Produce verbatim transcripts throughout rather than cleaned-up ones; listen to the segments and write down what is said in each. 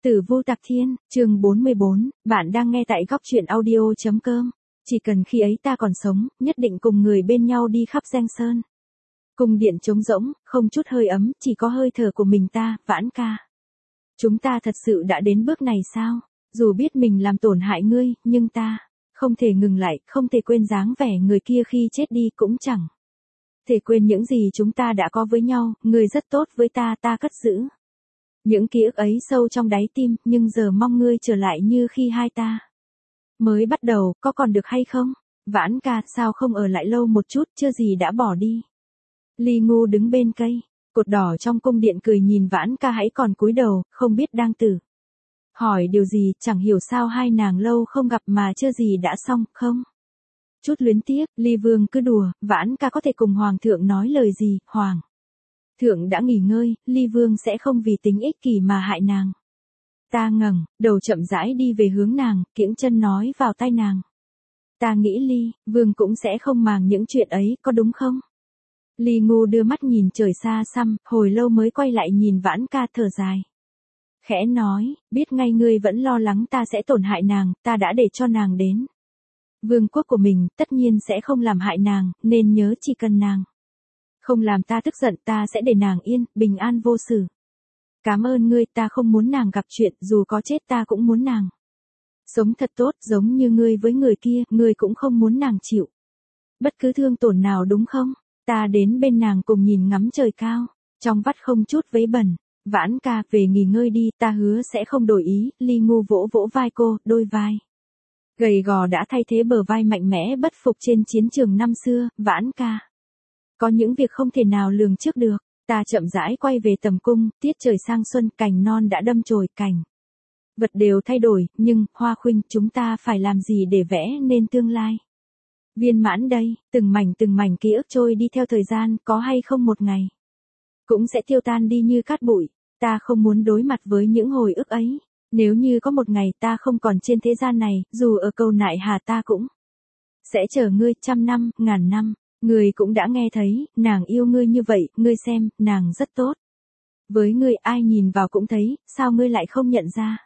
Tử Vu Tạc Thiên, chương bốn mươi bốn, bạn đang nghe tại góc truyện audio.com. Chỉ cần khi ấy ta còn sống, nhất định cùng người bên nhau đi khắp Giang Sơn. Cung điện trống rỗng, không chút hơi ấm, chỉ có hơi thở của mình ta, Vãn ca. Chúng ta thật sự đã đến bước này sao? Dù biết mình làm tổn hại ngươi, nhưng ta không thể ngừng lại, không thể quên dáng vẻ người kia khi chết đi cũng chẳng thể quên những gì chúng ta đã có với nhau, ngươi rất tốt với ta, ta cất giữ những ký ức ấy sâu trong đáy tim, nhưng giờ mong ngươi trở lại như khi hai ta mới bắt đầu, có còn được hay không? Vãn ca, sao không ở lại lâu một chút, chưa gì đã bỏ đi. Ly Ngu đứng bên cây cột đỏ trong cung điện cười nhìn Vãn ca hãy còn cúi đầu, không biết đang tự hỏi điều gì, chẳng hiểu sao hai nàng lâu không gặp mà chưa gì đã xong, không? Chút luyến tiếc, Ly Vương cứ đùa, Vãn ca có thể cùng Hoàng thượng nói lời gì, Hoàng thượng đã nghỉ ngơi, Ly Vương sẽ không vì tính ích kỷ mà hại nàng. Ta ngẩng đầu chậm rãi đi về hướng nàng, kiễng chân nói vào tai nàng. Ta nghĩ Ly Vương cũng sẽ không màng những chuyện ấy, có đúng không? Ly Ngu đưa mắt nhìn trời xa xăm, hồi lâu mới quay lại nhìn Vãn ca thở dài. Khẽ nói, biết ngay ngươi vẫn lo lắng ta sẽ tổn hại nàng, ta đã để cho nàng đến vương quốc của mình, tất nhiên sẽ không làm hại nàng, nên nhớ chỉ cần nàng không làm ta tức giận, ta sẽ để nàng yên, bình an vô sự. Cảm ơn ngươi, ta không muốn nàng gặp chuyện, dù có chết ta cũng muốn nàng sống thật tốt, giống như ngươi với người kia, ngươi cũng không muốn nàng chịu bất cứ thương tổn nào đúng không? Ta đến bên nàng cùng nhìn ngắm trời cao, trong vắt không chút vấy bẩn. Vãn ca, về nghỉ ngơi đi, ta hứa sẽ không đổi ý. Ly Ngu vỗ vỗ vai cô, đôi vai gầy gò đã thay thế bờ vai mạnh mẽ bất phục trên chiến trường năm xưa. Vãn ca, có những việc không thể nào lường trước được. Ta chậm rãi quay về tầm cung, tiết trời sang xuân, cành non đã đâm chồi, cảnh vật đều thay đổi, nhưng, Hoa Khuynh, chúng ta phải làm gì để vẽ nên tương lai viên mãn đây? Từng mảnh từng mảnh ký ức trôi đi theo thời gian, có hay không một ngày cũng sẽ tiêu tan đi như cát bụi. Ta không muốn đối mặt với những hồi ức ấy. Nếu như có một ngày ta không còn trên thế gian này, dù ở cầu nại hà ta cũng sẽ chờ ngươi trăm năm, ngàn năm. Ngươi cũng đã nghe thấy, nàng yêu ngươi như vậy, ngươi xem, nàng rất tốt với ngươi, ai nhìn vào cũng thấy, sao ngươi lại không nhận ra?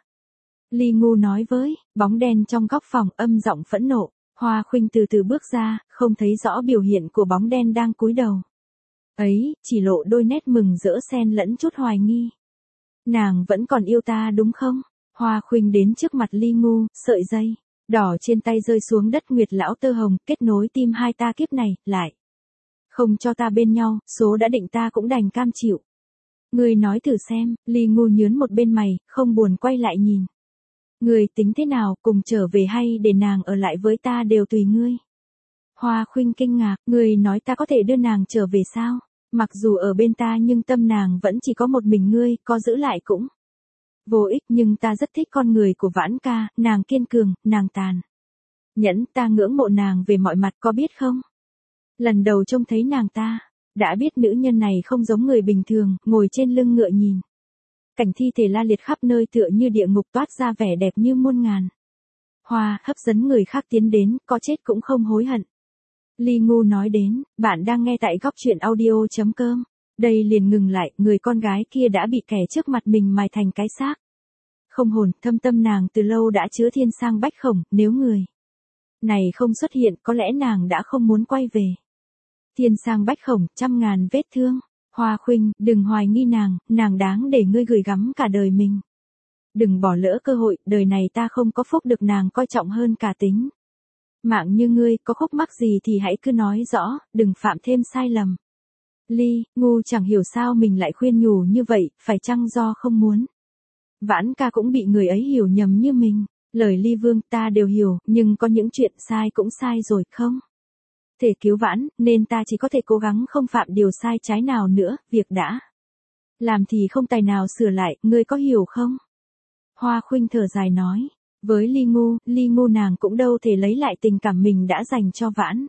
Ly Ngu nói với bóng đen trong góc phòng, âm giọng phẫn nộ. Hoa Khuynh từ từ bước ra, không thấy rõ biểu hiện của bóng đen đang cúi đầu ấy, chỉ lộ đôi nét mừng rỡ xen lẫn chút hoài nghi. Nàng vẫn còn yêu ta đúng không? Hoa Khuynh đến trước mặt Ly Ngu, sợi dây đỏ trên tay rơi xuống đất, nguyệt lão tơ hồng, kết nối tim hai ta kiếp này, lại không cho ta bên nhau, số đã định ta cũng đành cam chịu. Ngươi nói thử xem. Ly Ngu nhướng một bên mày, không buồn quay lại nhìn. Ngươi tính thế nào, cùng trở về hay để nàng ở lại với ta đều tùy ngươi. Hoa Khuynh kinh ngạc, ngươi nói ta có thể đưa nàng trở về sao? Mặc dù ở bên ta nhưng tâm nàng vẫn chỉ có một mình ngươi, có giữ lại cũng vô ích, nhưng ta rất thích con người của Vãn ca, nàng kiên cường, nàng tàn nhẫn, ta ngưỡng mộ nàng về mọi mặt, có biết không? Lần đầu trông thấy nàng ta đã biết nữ nhân này không giống người bình thường, ngồi trên lưng ngựa nhìn cảnh thi thể la liệt khắp nơi tựa như địa ngục, toát ra vẻ đẹp như muôn ngàn hoa, hấp dẫn người khác tiến đến, có chết cũng không hối hận. Ly Ngu nói đến, bạn đang nghe tại góc truyện audio.com. Đây liền ngừng lại, người con gái kia đã bị kẻ trước mặt mình mài thành cái xác không hồn. Thâm tâm nàng từ lâu đã chứa thiên sang bách khổng, nếu người này không xuất hiện, có lẽ nàng đã không muốn quay về. Thiên sang bách khổng, trăm ngàn vết thương. Hoa Khuynh, đừng hoài nghi nàng, nàng đáng để ngươi gửi gắm cả đời mình. Đừng bỏ lỡ cơ hội, đời này ta không có phúc được nàng coi trọng hơn cả tính mạng như ngươi, có khúc mắc gì thì hãy cứ nói rõ, đừng phạm thêm sai lầm. Ly Ngu chẳng hiểu sao mình lại khuyên nhủ như vậy, phải chăng do không muốn Vãn ca cũng bị người ấy hiểu nhầm như mình? Lời Ly Vương ta đều hiểu, nhưng có những chuyện sai cũng sai rồi, không thể cứu vãn, nên ta chỉ có thể cố gắng không phạm điều sai trái nào nữa, việc đã làm thì không tài nào sửa lại, ngươi có hiểu không? Hoa Khuynh thở dài nói. Với Ly Ngu, Ly Ngu nàng cũng đâu thể lấy lại tình cảm mình đã dành cho Vãn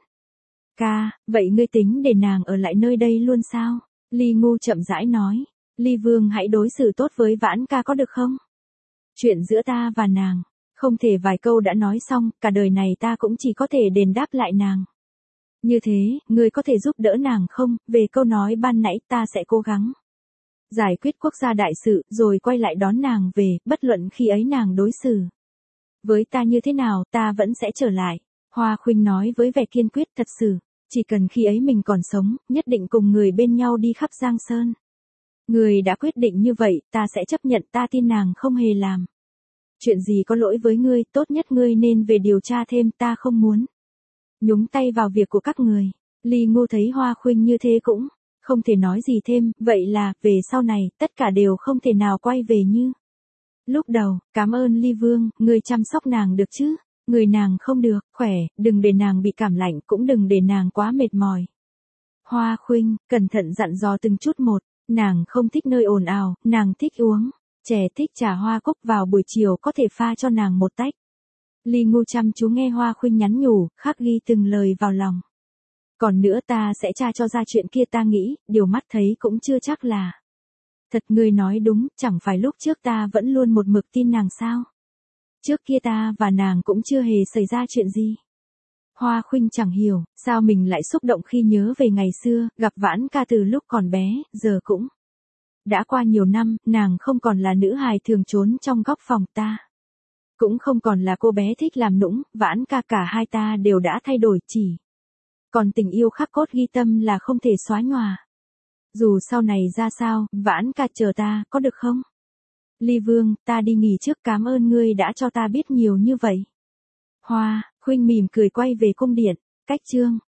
ca, vậy ngươi tính để nàng ở lại nơi đây luôn sao? Ly Ngu chậm rãi nói. Ly Vương hãy đối xử tốt với Vãn ca có được không? Chuyện giữa ta và nàng, không thể vài câu đã nói xong, cả đời này ta cũng chỉ có thể đền đáp lại nàng như thế, ngươi có thể giúp đỡ nàng không? Về câu nói ban nãy ta sẽ cố gắng giải quyết quốc gia đại sự, rồi quay lại đón nàng về, bất luận khi ấy nàng đối xử với ta như thế nào, ta vẫn sẽ trở lại. Hoa Khuynh nói với vẻ kiên quyết, thật sự, chỉ cần khi ấy mình còn sống, nhất định cùng người bên nhau đi khắp Giang Sơn. Người đã quyết định như vậy, ta sẽ chấp nhận, ta tin nàng không hề làm chuyện gì có lỗi với ngươi, tốt nhất ngươi nên về điều tra thêm, ta không muốn nhúng tay vào việc của các người. Ly Ngô thấy Hoa Khuynh như thế cũng không thể nói gì thêm, vậy là, về sau này, tất cả đều không thể nào quay về như lúc đầu. Cảm ơn Ly Vương, ngươi chăm sóc nàng được chứ? Người nàng không được, khỏe, đừng để nàng bị cảm lạnh, cũng đừng để nàng quá mệt mỏi. Hoa Khuynh, cẩn thận dặn dò từng chút một, nàng không thích nơi ồn ào, nàng thích uống chè, thích trà hoa cúc, vào buổi chiều có thể pha cho nàng một tách. Ly Ngô chăm chú nghe Hoa Khuynh nhắn nhủ, khắc ghi từng lời vào lòng. Còn nữa, ta sẽ tra cho ra chuyện kia, ta nghĩ, điều mắt thấy cũng chưa chắc là thật. Ngươi nói đúng, chẳng phải lúc trước ta vẫn luôn một mực tin nàng sao? Trước kia ta và nàng cũng chưa hề xảy ra chuyện gì. Hoa Khuynh chẳng hiểu, sao mình lại xúc động khi nhớ về ngày xưa, gặp Vãn Ca từ lúc còn bé, giờ cũng đã qua nhiều năm, nàng không còn là nữ hài thường trốn trong góc phòng ta. Cũng không còn là cô bé thích làm nũng, Vãn Ca, cả hai ta đều đã thay đổi, chỉ còn tình yêu khắc cốt ghi tâm là không thể xóa nhòa. Dù sau này ra sao, Vãn Ca chờ ta, có được không? Ly Vương, ta đi nghỉ trước, cảm ơn ngươi đã cho ta biết nhiều như vậy. Hoa Khuynh mỉm cười quay về cung điện. Cách chương